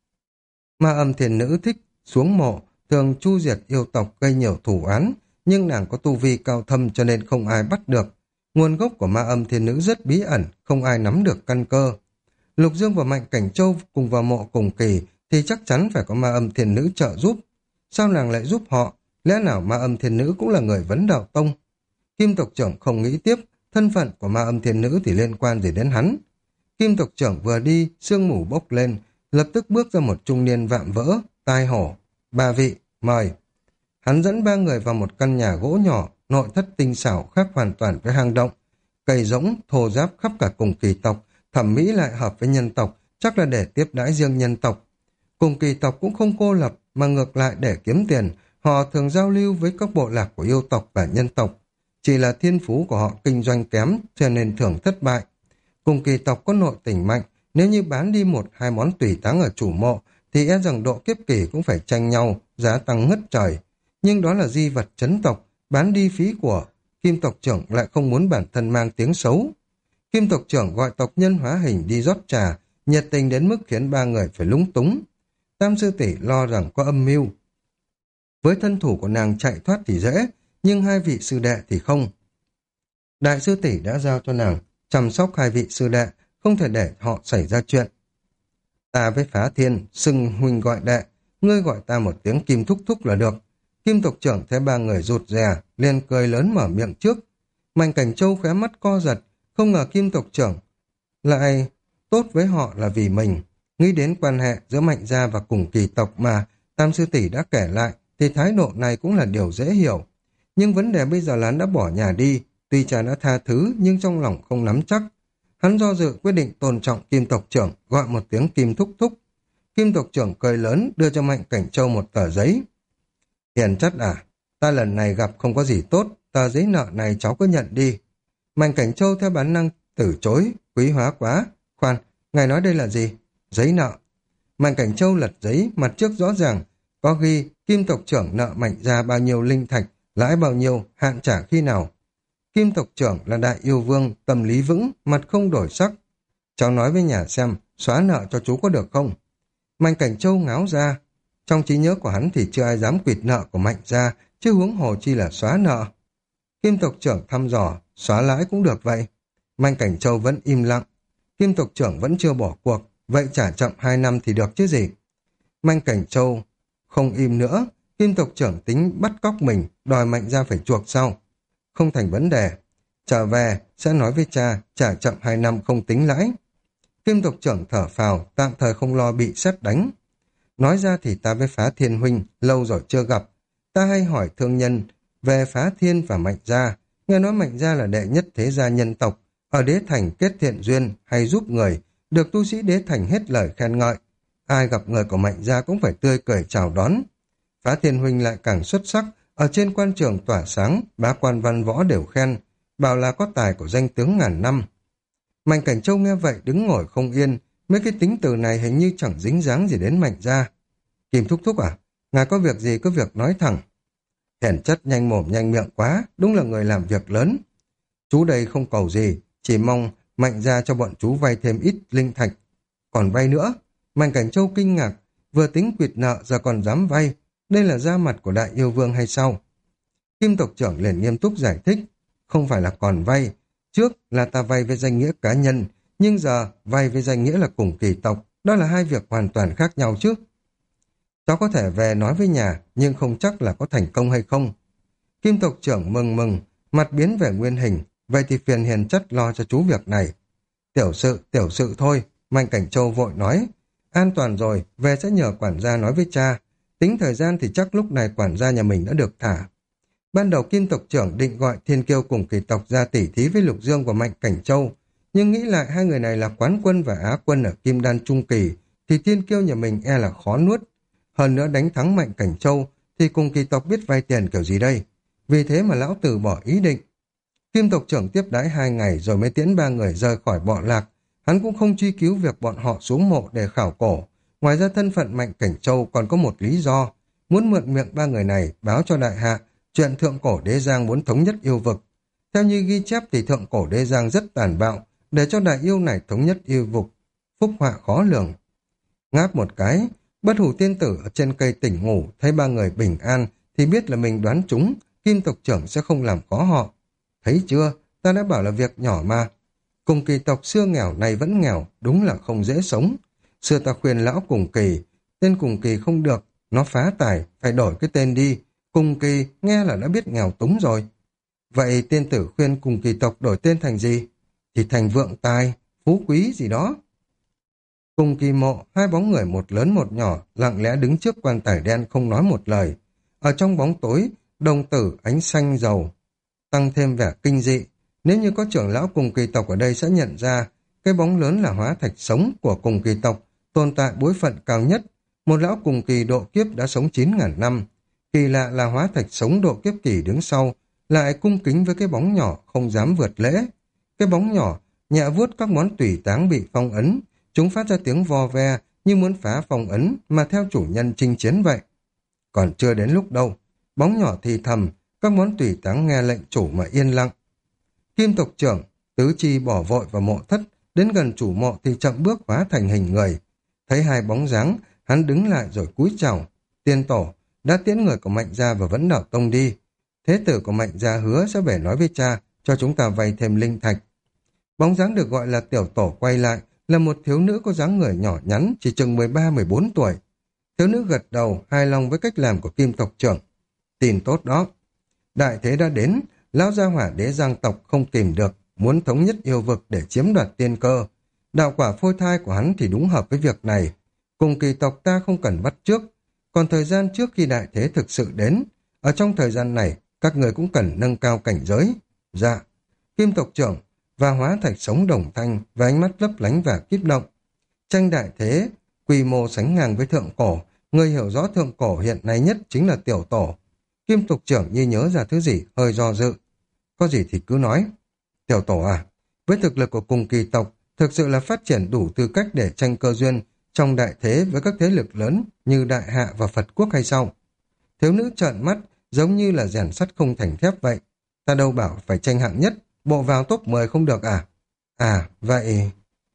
Ma Âm Thiên Nữ thích xuống mộ, thường chu diệt yêu tộc gây nhiều thủ án, nhưng nàng có tu vi cao thâm cho nên không ai bắt được. Nguồn gốc của Ma Âm Thiên Nữ rất bí ẩn, không ai nắm được căn cơ. Lục Dương và Mạnh Cảnh Châu cùng vào mộ cùng kỳ thì chắc chắn phải có Ma Âm Thiên Nữ trợ giúp. Sao nàng lại giúp họ? Lẽ nào Ma Âm Thiên Nữ cũng là người Vấn Đạo Tông? Kim tộc trưởng không nghĩ tiếp, thân phận của Ma Âm Thiên Nữ thì liên quan gì đến hắn. Kim tộc trưởng vừa đi, sương mù bốc lên, lập tức bước ra một trung niên vạm vỡ, tai hổ. Ba vị, mời. Hắn dẫn ba người vào một căn nhà gỗ nhỏ, nội thất tinh xảo khác hoàn toàn với hang động. Cây rỗng, thô ráp khắp cả cùng kỳ tộc, thẩm mỹ lại hợp với nhân tộc, chắc là để tiếp đãi riêng nhân tộc. Cùng kỳ tộc cũng không cô lập, mà ngược lại để kiếm tiền, họ thường giao lưu với các bộ lạc của yêu tộc và nhân tộc. Chỉ là thiên phú của họ kinh doanh kém, cho nên thường thất bại. Cùng kỳ tộc có nội tình mạnh, nếu như bán đi một hai món tùy táng ở chủ mộ, thì e rằng độ kiếp kỳ cũng phải tranh nhau, giá tăng ngất trời. Nhưng đó là di vật chấn tộc, bán đi phí của. Kim tộc trưởng lại không muốn bản thân mang tiếng xấu. Kim tộc trưởng gọi tộc nhân hóa hình đi rót trà, nhiệt tình đến mức khiến ba người phải lúng túng. Tam sư tỷ lo rằng có âm mưu. Với thân thủ của nàng chạy thoát thì dễ, nhưng hai vị sư đệ thì không. Đại sư tỷ đã giao cho nàng chăm sóc hai vị sư đệ, không thể để họ xảy ra chuyện. Ta với Phá Thiên, xưng huynh gọi đệ, ngươi gọi ta một tiếng Kim thúc thúc là được. Kim tộc trưởng thấy ba người rụt rè, liền cười lớn mở miệng trước. Mạnh Cảnh Châu khóe mắt co giật, không ngờ Kim tộc trưởng lại tốt với họ là vì mình. Nghĩ đến quan hệ giữa Mạnh gia và cùng kỳ tộc mà Tam sư tỷ đã kể lại, thì thái độ này cũng là điều dễ hiểu. Nhưng vấn đề bây giờ là hắn đã bỏ nhà đi, tuy cha đã tha thứ nhưng trong lòng không nắm chắc. Hắn do dự quyết định tôn trọng Kim tộc trưởng, gọi một tiếng Kim thúc thúc. Kim tộc trưởng cười lớn đưa cho Mạnh Cảnh Châu một tờ giấy. Hiền chất à, ta lần này gặp không có gì tốt, tờ giấy nợ này cháu cứ nhận đi. Mạnh Cảnh Châu theo bản năng từ chối, quý hóa quá. Khoan, ngài nói đây là gì? Giấy nợ. Mạnh Cảnh Châu lật giấy, mặt trước rõ ràng, có ghi Kim tộc trưởng nợ Mạnh gia bao nhiêu linh thạch, lãi bao nhiêu, hạn trả khi nào. Kim tộc trưởng là đại yêu vương, tâm lý vững, mặt không đổi sắc. Cháu nói với nhà xem, xóa nợ cho chú có được không? Mạnh Cảnh Châu ngáo ra. Trong trí nhớ của hắn thì chưa ai dám quỵt nợ của Mạnh gia, chứ huống hồ chi là xóa nợ. Kim tộc trưởng thăm dò, xóa lãi cũng được vậy. Mạnh Cảnh Châu vẫn im lặng. Kim tộc trưởng vẫn chưa bỏ cuộc, vậy trả chậm 2 năm thì được chứ gì. Mạnh Cảnh Châu không im nữa, Kim tộc trưởng tính bắt cóc mình, đòi Mạnh gia phải chuộc sau. Không thành vấn đề. Trở về, sẽ nói với cha, trả chậm 2 năm không tính lãi. Kim tộc trưởng thở phào, tạm thời không lo bị sét đánh. Nói ra thì ta với Phá Thiên huynh lâu rồi chưa gặp. Ta hay hỏi thương nhân về Phá Thiên và Mạnh gia. Nghe nói Mạnh gia là đệ nhất thế gia nhân tộc, ở đế thành kết thiện duyên hay giúp người, được tu sĩ đế thành hết lời khen ngợi. Ai gặp người của Mạnh gia cũng phải tươi cười chào đón. Phá Thiên huynh lại càng xuất sắc, ở trên quan trường tỏa sáng, bá quan văn võ đều khen, bảo là có tài của danh tướng ngàn năm. Mạnh Cảnh Châu nghe vậy đứng ngồi không yên, mấy cái tính từ này hình như chẳng dính dáng gì đến Mạnh gia. Kim thúc thúc à, ngài có việc gì cứ việc nói thẳng. Hèn chất nhanh mồm nhanh miệng quá, đúng là người làm việc lớn. Chú đây không cầu gì, chỉ mong Mạnh gia cho bọn chú vay thêm ít linh thạch. Còn vay nữa, Mạnh Cảnh Châu kinh ngạc, vừa tính quỵt nợ giờ còn dám vay, đây là da mặt của đại yêu vương hay sao? Kim tộc trưởng liền nghiêm túc giải thích, không phải là còn vay, trước là ta vay với danh nghĩa cá nhân, nhưng giờ vay với danh nghĩa là cùng kỳ tộc, đó là hai việc hoàn toàn khác nhau chứ. Cháu có thể về nói với nhà, nhưng không chắc là có thành công hay không. Kim tộc trưởng mừng mừng, mặt biến về nguyên hình, vậy thì phiền hiền chất lo cho chú việc này. Tiểu sự thôi, Mạnh Cảnh Châu vội nói, an toàn rồi, về sẽ nhờ quản gia nói với cha, tính thời gian thì chắc lúc này quản gia nhà mình đã được thả. Ban đầu Kim tộc trưởng định gọi Thiên Kiêu cùng kỳ tộc ra tỉ thí với Lục Dương và Mạnh Cảnh Châu, nhưng nghĩ lại hai người này là quán quân và á quân ở Kim Đan Trung Kỳ, thì Thiên Kiêu nhà mình e là khó nuốt. Hơn nữa đánh thắng Mạnh Cảnh Châu, thì cùng kỳ tộc biết vay tiền kiểu gì đây. Vì thế mà lão tử bỏ ý định. Kim tộc trưởng tiếp đãi 2 ngày rồi mới tiễn 3 người rời khỏi Bọ Lạc. Hắn cũng không truy cứu việc bọn họ xuống mộ để khảo cổ. Ngoài ra thân phận Mạnh Cảnh Châu còn có một lý do, muốn mượn miệng 3 người này báo cho đại hạ chuyện thượng cổ đế giang muốn thống nhất yêu vực. Theo như ghi chép thì thượng cổ đế giang rất tàn bạo, để cho đại yêu này thống nhất yêu vực, phúc họa khó lường. Ngáp một cái, Bất Hủ tiên tử ở trên cây tỉnh ngủ, thấy 3 người bình an thì biết là mình đoán trúng, Kim tộc trưởng sẽ không làm khó họ. Thấy chưa, ta đã bảo là việc nhỏ mà. Cùng kỳ tộc xưa nghèo này vẫn nghèo, đúng là không dễ sống. Xưa ta khuyên lão cùng kỳ, tên cùng kỳ không được, nó phá tài, phải đổi cái tên đi. Cùng kỳ nghe là đã biết nghèo túng rồi. Vậy tiên tử khuyên cùng kỳ tộc đổi tên thành gì? Thì thành vượng tài, phú quý gì đó. Cùng kỳ mộ, hai bóng người một lớn một nhỏ, lặng lẽ đứng trước quan tài đen không nói một lời. Ở trong bóng tối, đồng tử ánh xanh dầu, tăng thêm vẻ kinh dị. Nếu như có trưởng lão cùng kỳ tộc ở đây sẽ nhận ra, cái bóng lớn là hóa thạch sống của cùng kỳ tộc, tồn tại bối phận cao nhất. Một lão cùng kỳ độ kiếp đã sống 9.000 năm. Kỳ lạ là hóa thạch sống độ kiếp kỳ đứng sau, lại cung kính với cái bóng nhỏ không dám vượt lễ. Cái bóng nhỏ nhẹ vuốt các món tùy táng bị phong ấn, chúng phát ra tiếng vo ve như muốn phá phong ấn mà theo chủ nhân chinh chiến vậy. Còn chưa đến lúc đâu, bóng nhỏ thì thầm, các món tùy táng nghe lệnh chủ mà yên lặng. Kim tộc trưởng, tứ chi bỏ vội vào mộ thất, đến gần chủ mộ thì chậm bước hóa thành hình người. Thấy hai bóng dáng, hắn đứng lại rồi cúi chào. Tiên tổ, đã tiễn người của Mạnh gia và Vẫn Đạo Tông đi. Thế tử của Mạnh gia hứa sẽ về nói với cha, cho chúng ta vay thêm linh thạch. Bóng dáng được gọi là tiểu tổ quay lại, là một thiếu nữ có dáng người nhỏ nhắn, chỉ chừng 13-14 tuổi. Thiếu nữ gật đầu, hài lòng với cách làm của Kim tộc trưởng. Tin tốt đó. Đại thế đã đến, lão gia hỏa đế giang tộc không tìm được, muốn thống nhất yêu vực để chiếm đoạt tiên cơ. Đạo quả phôi thai của hắn thì đúng hợp với việc này. Cùng kỳ tộc ta không cần bắt trước. Còn thời gian trước khi đại thế thực sự đến, ở trong thời gian này, các người cũng cần nâng cao cảnh giới. Dạ, Kim tộc trưởng và hóa thạch sống đồng thanh và ánh mắt lấp lánh và kích động. Tranh đại thế, quy mô sánh ngang với thượng cổ, người hiểu rõ thượng cổ hiện nay nhất chính là tiểu tổ. Kim tộc trưởng như nhớ ra thứ gì, hơi do dự. Có gì thì cứ nói. Tiểu tổ à, với thực lực của cùng kỳ tộc, thực sự là phát triển đủ tư cách để tranh cơ duyên trong đại thế với các thế lực lớn như Đại Hạ và Phật Quốc hay sao? Thiếu nữ trợn mắt, giống như là rèn sắt không thành thép vậy. Ta đâu bảo phải tranh hạng nhất, bộ vào top 10 không được à? À, vậy...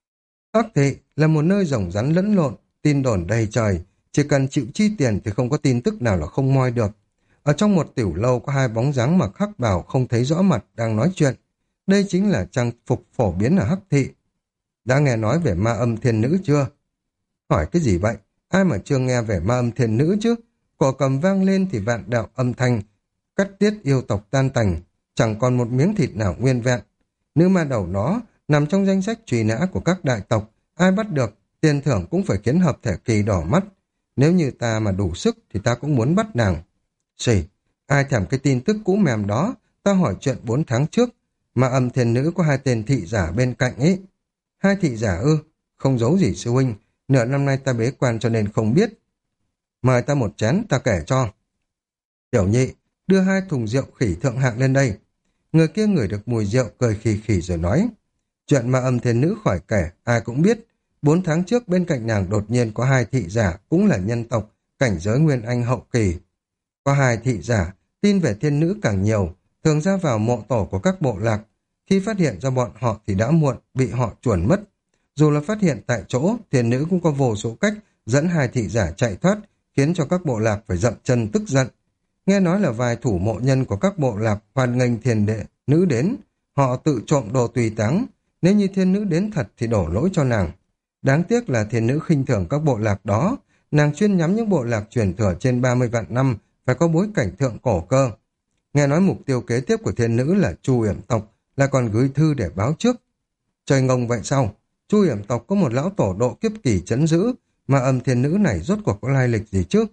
Hắc Thị là một nơi rồng rắn lẫn lộn, tin đồn đầy trời, chỉ cần chịu chi tiền thì không có tin tức nào là không moi được. Ở trong một tiểu lâu có hai bóng dáng mặc hắc bào không thấy rõ mặt đang nói chuyện. Đây chính là trang phục phổ biến ở Hắc Thị. Đã nghe nói về ma âm thiên nữ chưa? Hỏi cái gì vậy? Ai mà chưa nghe về ma âm thiên nữ chứ? Cổ cầm vang lên thì vạn đạo âm thanh, cắt tiết yêu tộc tan tành, chẳng còn một miếng thịt nào nguyên vẹn. Nữ ma đầu đó nằm trong danh sách truy nã của các đại tộc, ai bắt được, tiền thưởng cũng phải khiến hợp thể kỳ đỏ mắt. Nếu như ta mà đủ sức thì ta cũng muốn bắt nàng. Xỉ, ai thèm cái tin tức cũ mềm đó, ta hỏi chuyện 4 tháng trước, mà Âm Thiên Nữ có 2 tên thị giả bên cạnh ấy. 2 thị giả ư? Không giấu gì sư huynh, nửa năm nay ta bế quan cho nên không biết. Mời ta một chén, ta kể cho. Tiểu nhị, đưa 2 thùng rượu khỉ thượng hạng lên đây. Người kia ngửi được mùi rượu cười khì khì rồi nói. Chuyện mà Âm Thiên Nữ khỏi kể, ai cũng biết. 4 tháng trước bên cạnh nàng đột nhiên có 2 thị giả, cũng là nhân tộc, cảnh giới Nguyên Anh hậu kỳ. Có 2 thị giả, tin về thiên nữ càng nhiều, thường ra vào mộ tổ của các bộ lạc. Khi phát hiện ra bọn họ thì đã muộn, bị họ chuồn mất. Dù là phát hiện tại chỗ, thiên nữ cũng có vô số cách dẫn 2 thị giả chạy thoát, khiến cho các bộ lạc phải dậm chân tức giận. Nghe nói là vài thủ mộ nhân của các bộ lạc hoan nghênh thiên đệ nữ đến, họ tự trộm đồ tùy táng. Nếu như thiên nữ đến thật thì đổ lỗi cho nàng. Đáng tiếc là thiên nữ khinh thường các bộ lạc đó, nàng chuyên nhắm những bộ lạc truyền thừa trên 30 vạn năm, phải có bối cảnh thượng cổ cơ. Nghe nói mục tiêu kế tiếp của thiên nữ là Chu Yểm tộc, là còn gửi thư để báo trước. Trời ngông vậy sao? Chu Yểm tộc có một lão tổ độ kiếp kỳ trấn giữ, mà Âm Thiên Nữ này rốt cuộc có lai lịch gì chứ?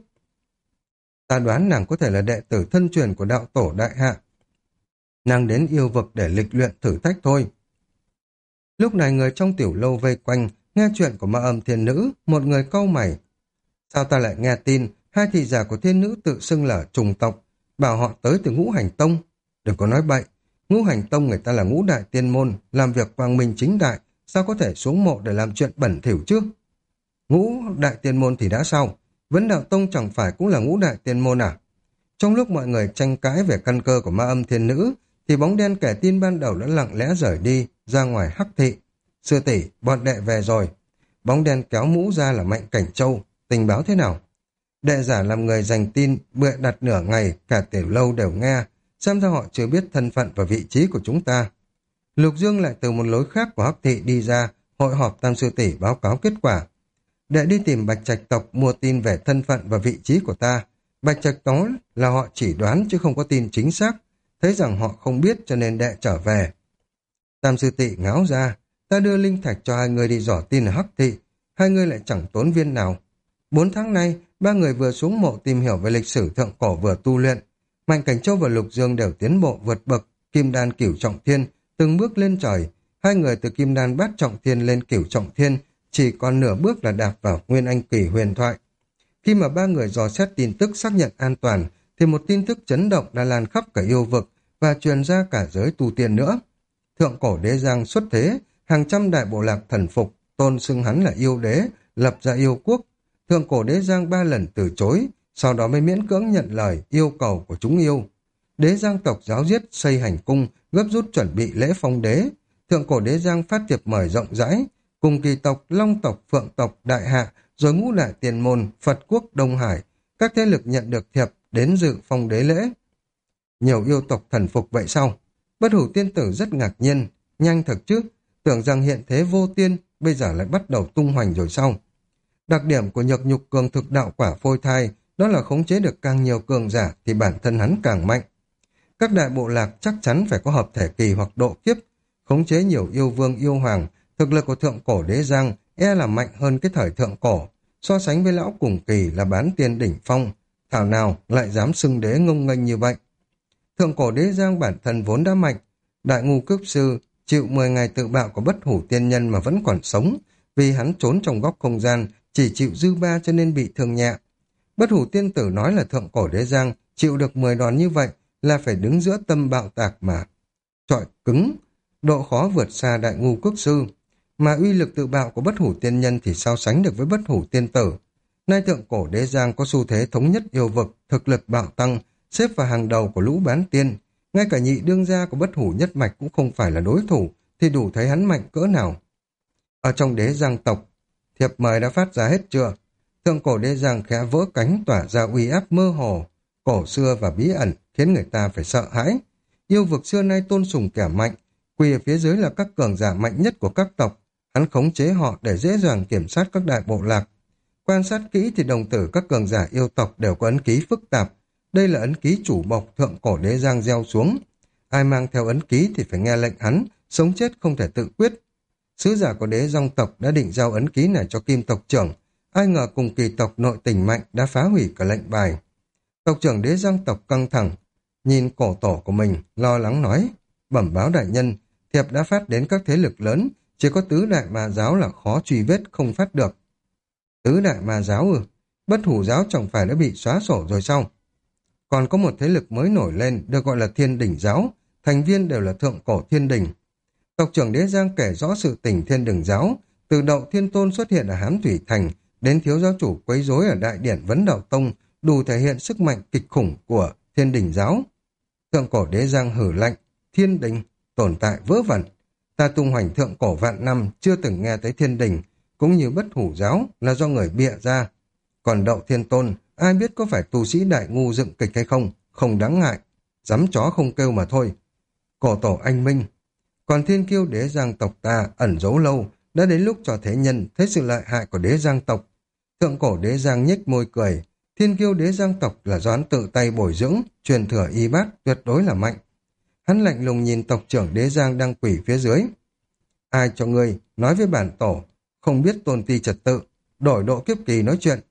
Ta đoán nàng có thể là đệ tử thân truyền của đạo tổ đại hạ. Nàng đến yêu vực để lịch luyện thử thách thôi. Lúc này người trong tiểu lâu vây quanh, nghe chuyện của ma Âm Thiên Nữ, một người cau mày. Sao ta lại nghe tin 2 thị giả của thiên nữ tự xưng là trùng tộc, bảo họ tới từ Ngũ Hành Tông? Đừng có nói bậy, Ngũ Hành Tông người ta là ngũ đại tiên môn, làm việc quang minh chính đại, sao có thể xuống mộ để làm chuyện bẩn thỉu chứ? Ngũ đại tiên môn thì đã sao? Vấn Đạo Tông chẳng phải cũng là ngũ đại tiên môn à? Trong lúc mọi người tranh cãi về căn cơ của ma Âm Thiên Nữ, thì bóng đen kẻ tin ban đầu đã lặng lẽ rời đi, ra ngoài Hắc Thị. Sư tỷ, bọn đệ về rồi. Bóng đen kéo mũ ra là Mạnh Cảnh Châu. Tình báo thế nào? Đệ giả làm người dành tin, bịa đặt nửa ngày, cả tiểu lâu đều nghe, xem ra họ chưa biết thân phận và vị trí của chúng ta. Lục Dương lại từ một lối khác của Hắc Thị đi ra, hội họp tam sư tỷ báo cáo kết quả. Đệ đi tìm Bạch Trạch tộc mua tin về thân phận và vị trí của ta. Bạch Trạch tộc là họ chỉ đoán chứ không có tin chính xác, thấy rằng họ không biết cho nên đệ trở về. Tam sư tỷ ngáo ra, ta đưa linh thạch cho 2 người đi dò tin ở Hắc Thị, 2 người lại chẳng tốn viên nào. 4 tháng nay, 3 người vừa xuống mộ tìm hiểu về lịch sử thượng cổ vừa tu luyện. Mạnh Cảnh Châu và Lục Dương đều tiến bộ vượt bậc, Kim Đan Cửu Trọng Thiên, từng bước lên trời. 2 người từ Kim Đan Bát Trọng Thiên lên Cửu Trọng Thiên, chỉ còn nửa bước là đạp vào Nguyên Anh Kỳ huyền thoại. Khi mà 3 người dò xét tin tức xác nhận an toàn, thì một tin tức chấn động đã lan khắp cả yêu vực và truyền ra cả giới tu tiên nữa. Thượng cổ đế Giang xuất thế, hàng trăm đại bộ lạc thần phục, tôn xưng hắn là yêu đế, lập ra yêu quốc. Thượng cổ đế Giang 3 lần từ chối, sau đó mới miễn cưỡng nhận lời yêu cầu của chúng yêu. Đế Giang tộc giáo giết xây hành cung, gấp rút chuẩn bị lễ phong đế. Thượng cổ đế Giang phát thiệp mời rộng rãi, cùng kỳ tộc, Long tộc, Phượng tộc, Đại Hạ, rồi ngũ đại tiền môn, Phật quốc, Đông Hải. Các thế lực nhận được thiệp đến dự phong đế lễ. Nhiều yêu tộc thần phục vậy sao? Bất Hủ tiên tử rất ngạc nhiên, nhanh thật chứ, tưởng rằng hiện thế vô tiên, bây giờ lại bắt đầu tung hoành rồi sao? Đặc điểm của nhược nhục cường thực đạo quả phôi thai, đó là khống chế được càng nhiều cường giả thì bản thân hắn càng mạnh. Các đại bộ lạc chắc chắn phải có hợp thể kỳ hoặc độ kiếp, khống chế nhiều yêu vương yêu hoàng, thực lực của thượng cổ đế Giang e là mạnh hơn cái thời thượng cổ, so sánh với lão cùng kỳ là bán tiên đỉnh phong, thảo nào lại dám xưng đế ngông nghênh như vậy. Thượng cổ đế Giang bản thân vốn đã mạnh, đại ngu cướp sư chịu 10 ngày tự bạo của Bất Hủ tiên nhân mà vẫn còn sống, vì hắn trốn trong góc không gian, chỉ chịu dư ba cho nên bị thương nhẹ. Bất Hủ tiên tử nói là thượng cổ đế Giang chịu được 10 đòn như vậy là phải đứng giữa tâm bạo tạc mà trọi cứng, độ khó vượt xa đại ngu cước sư. Mà uy lực tự bạo của Bất Hủ tiên nhân thì so sánh được với Bất Hủ tiên tử. Nay thượng cổ đế Giang có xu thế thống nhất yêu vực, thực lực bạo tăng, xếp vào hàng đầu của lũ bán tiên. Ngay cả nhị đương gia của Bất Hủ nhất mạch cũng không phải là đối thủ, thì đủ thấy hắn mạnh cỡ nào. Ở trong đế Giang tộc, thiệp mời đã phát ra hết chưa? Thượng cổ đế Giang khẽ vỡ cánh tỏa ra uy áp mơ hồ, cổ xưa và bí ẩn, khiến người ta phải sợ hãi. Yêu vực xưa nay tôn sùng kẻ mạnh, quỳ ở phía dưới là các cường giả mạnh nhất của các tộc. Hắn khống chế họ để dễ dàng kiểm soát các đại bộ lạc. Quan sát kỹ thì đồng tử các cường giả yêu tộc đều có ấn ký phức tạp. Đây là ấn ký chủ bộc thượng cổ đế Giang gieo xuống. Ai mang theo ấn ký thì phải nghe lệnh hắn, sống chết không thể tự quyết. Sứ giả của đế Giang tộc đã định giao ấn ký này cho Kim tộc trưởng. Ai ngờ cùng kỳ tộc nội tình mạnh đã phá hủy cả lệnh bài. Tộc trưởng Đế Giang tộc căng thẳng, nhìn cổ tổ của mình, lo lắng nói, bẩm báo đại nhân, thiệp đã phát đến các thế lực lớn, chỉ có tứ đại ma giáo là khó truy vết không phát được. Tứ đại ma giáo ư? Bất hủ giáo chẳng phải đã bị xóa sổ rồi sao? Còn có một thế lực mới nổi lên, được gọi là Thiên Đỉnh giáo, thành viên đều là thượng cổ Thiên Đỉnh. Tộc trưởng Đế Giang kể rõ sự tình Thiên Đỉnh giáo, từ Đậu Thiên Tôn xuất hiện ở Hám Thủy Thành, đến thiếu giáo chủ quấy rối ở Đại Điển Vấn Đạo Tông, đủ thể hiện sức mạnh kịch khủng của Thiên Đỉnh giáo. Thượng cổ Đế Giang hử lạnh, Thiên Đình, tồn tại vớ vẩn. Ta tung hoành thượng cổ vạn năm, chưa từng nghe tới Thiên Đình, cũng như bất hủ giáo là do người bịa ra. Còn Đậu Thiên Tôn, ai biết có phải tu sĩ đại ngu dựng kịch hay không, không đáng ngại. Dám chó không kêu mà thôi. Cổ tổ anh minh. Còn Thiên Kiêu Đế Giang tộc ta ẩn giấu lâu, đã đến lúc cho thế nhân thấy sự lợi hại của Đế Giang tộc. Thượng cổ Đế Giang nhếch môi cười. Thiên Kiêu Đế Giang tộc là do hắn tự tay bồi dưỡng, truyền thừa y bát, tuyệt đối là mạnh. Hắn lạnh lùng nhìn tộc trưởng Đế Giang đang quỳ phía dưới. Ai cho ngươi nói với bản tổ, không biết tôn ti trật tự, đổi độ kiếp kỳ nói chuyện.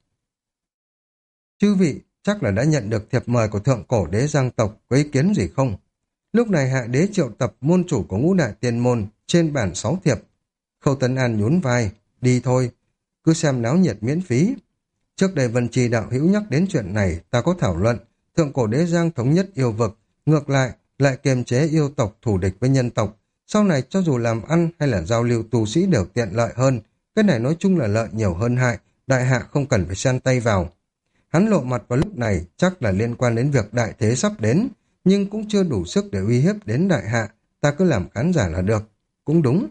Chư vị chắc là đã nhận được thiệp mời của thượng cổ Đế Giang tộc, có ý kiến gì không? Lúc này Hạ Đế triệu tập môn chủ của Ngũ Đại Tiên môn trên bản 6 thiệp. Khâu Tấn An nhún vai, đi thôi, cứ xem náo nhiệt miễn phí. Trước đây Vân Trì đạo hữu nhắc đến chuyện này, ta có thảo luận, thượng cổ Đế Giang thống nhất yêu vực, ngược lại kiềm chế yêu tộc thù địch với nhân tộc. Sau này cho dù làm ăn hay là giao lưu tu sĩ đều tiện lợi hơn, cái này nói chung là lợi nhiều hơn hại, đại hạ không cần phải xen tay vào. Hắn lộ mặt vào lúc này chắc là liên quan đến việc đại thế sắp đến, nhưng cũng chưa đủ sức để uy hiếp đến đại hạ, ta cứ làm khán giả là được. Cũng đúng.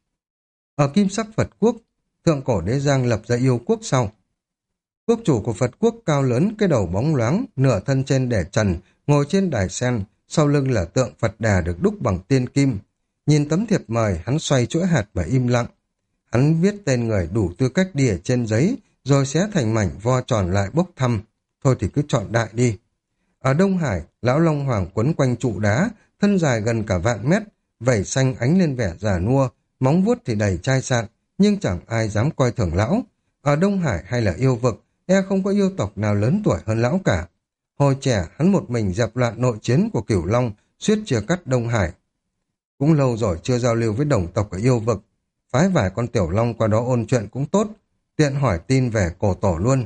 Ở Kim Sắc Phật Quốc, thượng cổ Đế Giang lập ra yêu quốc sau. Quốc chủ của Phật Quốc cao lớn, cái đầu bóng loáng, nửa thân trên để trần, ngồi trên đài sen, sau lưng là tượng Phật Đà được đúc bằng tiên kim. Nhìn tấm thiệp mời, hắn xoay chuỗi hạt và im lặng. Hắn viết tên người đủ tư cách đi ở trên giấy, rồi xé thành mảnh vo tròn lại bốc thăm. Thôi thì cứ chọn đại đi. Ở Đông Hải, lão Long Hoàng quấn quanh trụ đá, thân dài gần cả vạn mét, vảy xanh ánh lên vẻ già nua, móng vuốt thì đầy chai sạn, nhưng chẳng ai dám coi thường lão. Ở Đông Hải hay là yêu vực, không có yêu tộc nào lớn tuổi hơn lão cả. Hồi trẻ, hắn một mình dẹp loạn nội chiến của Cửu Long, suýt chia cắt Đông Hải. Cũng lâu rồi chưa giao lưu với đồng tộc ở yêu vực, phái vài con tiểu long qua đó ôn chuyện cũng tốt, tiện hỏi tin về cổ tổ luôn.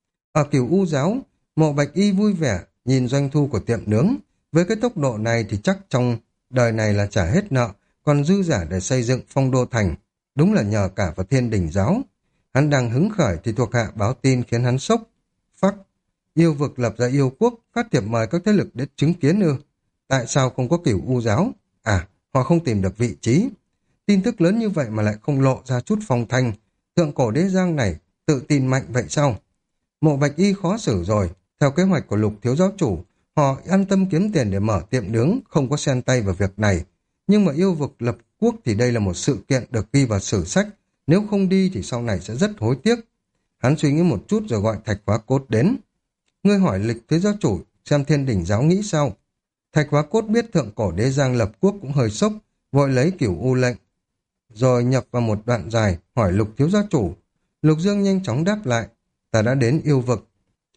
Ở Cửu U giáo, Mộ Bạch Y vui vẻ nhìn doanh thu của tiệm nướng, với cái tốc độ này thì chắc trong đời này là trả hết nợ, còn dư giả để xây dựng Phong Đô thành, đúng là nhờ cả vào Thiên Đỉnh giáo. Hắn đang hứng khởi thì thuộc hạ báo tin khiến hắn sốc. Phắc, yêu vực lập ra yêu quốc, phát thiệp mời các thế lực đến chứng kiến ư? Tại sao không có Cửu U giáo? À, họ không tìm được vị trí. Tin tức lớn như vậy mà lại không lộ ra chút phong thanh. Thượng cổ Đế Giang này tự tin mạnh vậy sao? Mộ Bạch Y khó xử rồi. Theo kế hoạch của Lục thiếu giáo chủ, họ an tâm kiếm tiền để mở tiệm nướng, không có xen tay vào việc này. Nhưng mà yêu vực lập quốc thì đây là một sự kiện được ghi vào sử sách. Nếu không đi thì sau này sẽ rất hối tiếc. Hắn suy nghĩ một chút rồi gọi Thạch Hóa Cốt đến. Ngươi hỏi Lịch thiếu giáo chủ xem Thiên Đỉnh giáo nghĩ sao? Thạch Hóa Cốt biết thượng cổ Đế Giang lập quốc cũng hơi sốc, vội lấy Cửu U lệnh, rồi nhập vào một đoạn dài, hỏi Lục thiếu gia chủ. Lục Dương nhanh chóng đáp lại, ta đã đến yêu vực.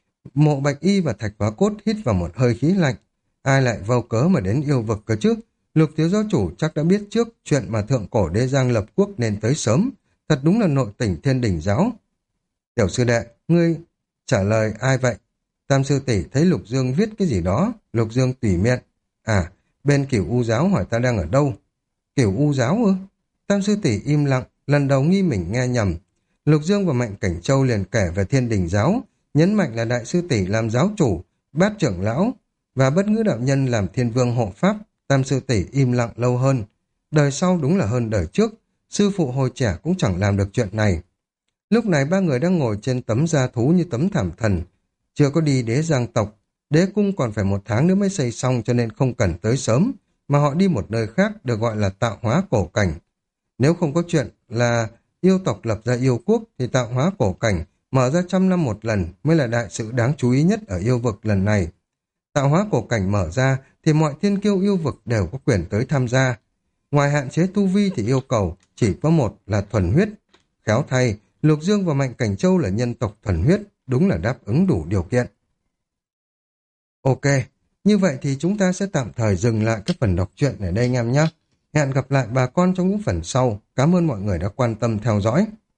Mộ Bạch Y và Thạch Hóa Cốt hít vào một hơi khí lạnh. Ai lại vô cớ mà đến yêu vực cơ chứ? Lục thiếu gia chủ chắc đã biết trước chuyện mà thượng cổ Đế Giang lập quốc nên tới sớm. Thật đúng là nội tỉnh Thiên Đỉnh giáo. Tiểu sư đệ, ngươi trả lời ai vậy? Tam sư tỷ thấy Lục Dương viết cái gì đó. Lục Dương tùy miệng. À, bên Cửu U giáo hỏi ta đang ở đâu? Cửu U giáo ư? Tam sư tỷ im lặng, lần đầu nghi mình nghe nhầm. Lục Dương và Mạnh Cảnh Châu liền kể về Thiên Đỉnh giáo, nhấn mạnh là đại sư tỷ làm giáo chủ, bát trưởng lão và bất ngữ đạo nhân làm thiên vương hộ pháp. Tam sư tỷ im lặng lâu hơn. Đời sau đúng là hơn đời trước, sư phụ hồi trẻ cũng chẳng làm được chuyện này. Lúc này ba người đang ngồi trên tấm da thú như tấm thảm thần. Chưa có đi Đế Giang tộc, đế cung còn phải 1 tháng nữa mới xây xong cho nên không cần tới sớm, mà họ đi một nơi khác được gọi là tạo hóa cổ cảnh. Nếu không có chuyện là yêu tộc lập ra yêu quốc thì tạo hóa cổ cảnh mở ra 100 năm một lần mới là đại sự đáng chú ý nhất ở yêu vực lần này. Tạo hóa cổ cảnh mở ra thì mọi thiên kiêu yêu vực đều có quyền tới tham gia. Ngoài hạn chế tu vi thì yêu cầu chỉ có một là thuần huyết. Khéo thay, Lục Dương và Mạnh Cảnh Châu là nhân tộc thuần huyết, đúng là đáp ứng đủ điều kiện. Ok, như vậy thì chúng ta sẽ tạm thời dừng lại cái phần đọc truyện ở đây anh em nhé. Hẹn gặp lại bà con trong những phần sau. Cảm ơn mọi người đã quan tâm theo dõi.